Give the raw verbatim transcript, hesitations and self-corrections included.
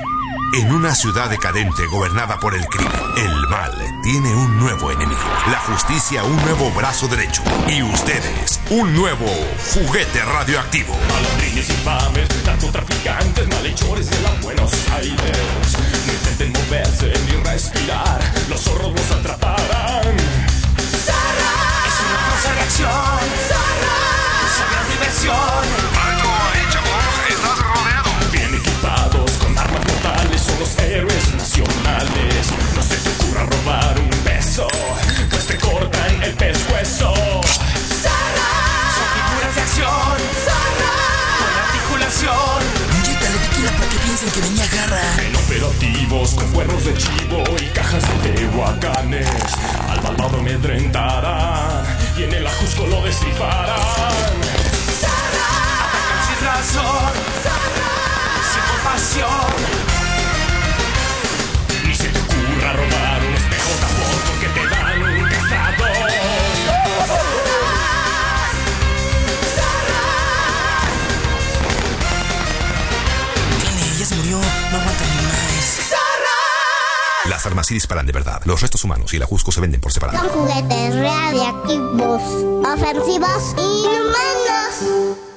En una ciudad decadente gobernada por el crimen, el mal tiene un nuevo enemigo. La justicia un nuevo brazo derecho. Y ustedes, un nuevo juguete radioactivo. Malandrines infames, narcotraficantes, malhechores de la Buenos Aires. No intenten moverse ni respirar, los zorros los atraparán. ¡Zorro! Es una cosa de acción. ¡Zorro! Es una diversión. ¡Alto ahí, chavos! ¡Estás rodeado! Bien equipados con armas mortales, son los héroes nacionales. No se te ocurra robar un beso, pues te cortan el pescuezo. ¡Zorro! Son figuras de acción. ¡Zorro! Con articulación. Inyéctale tequila para que piensen que venía jarra. En operativos con cuernos de chivo y cajas de tehuacanes, al malvado amedrentarán y en el ajusco lo destriparán. ¡Zorro! Atacan sin razón. ¡Zorro! Sin compasión. Ni se te ocurra robar un espejo tapón porque te dan un castrador. Tiene, ya se murió, no aguanta ni más. Las armas sí disparan de verdad. Los restos humanos y el ajusco se venden por separado. Son juguetes radiactivos, ofensivos, inhumanos.